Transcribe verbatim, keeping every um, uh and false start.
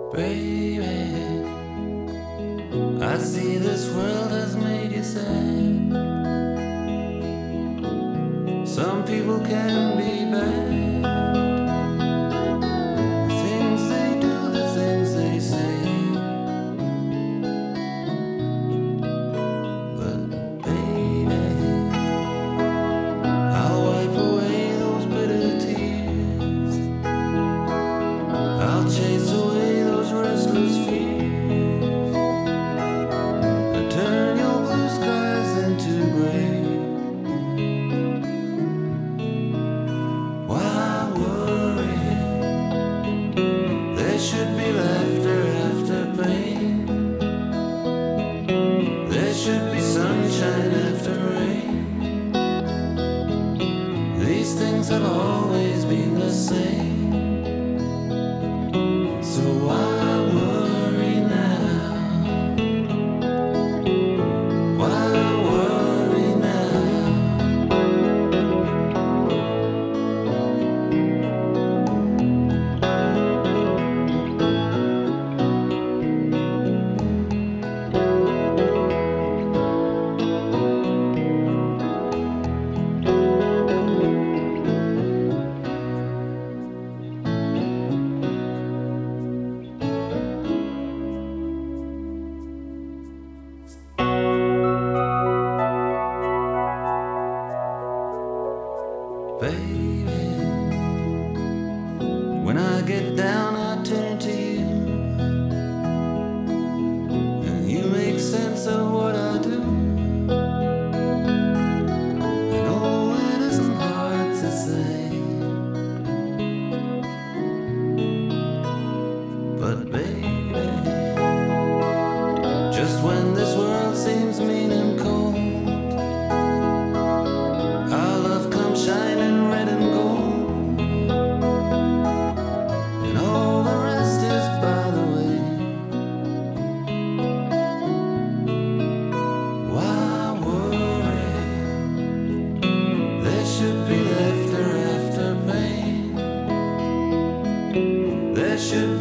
Baby, I see this world has made you sad. Some people can be bad. The things they do, the things they say. But baby, I'll wipe away those bitter tears. I'll chase away those restless fears, and turn your blue skies into gray. Why worry? There should be laughter after pain. There should be sunshine after rain. These things have always been the same. So why worry now? Why worry now? Baby, when I get down, I turn to you, and you make sense of what I do. I know it isn't hard to say, but baby, just when this world seems mean and cold, our love comes shining red and gold, and all the rest is by the way. Why worry? There should be laughter after pain. There should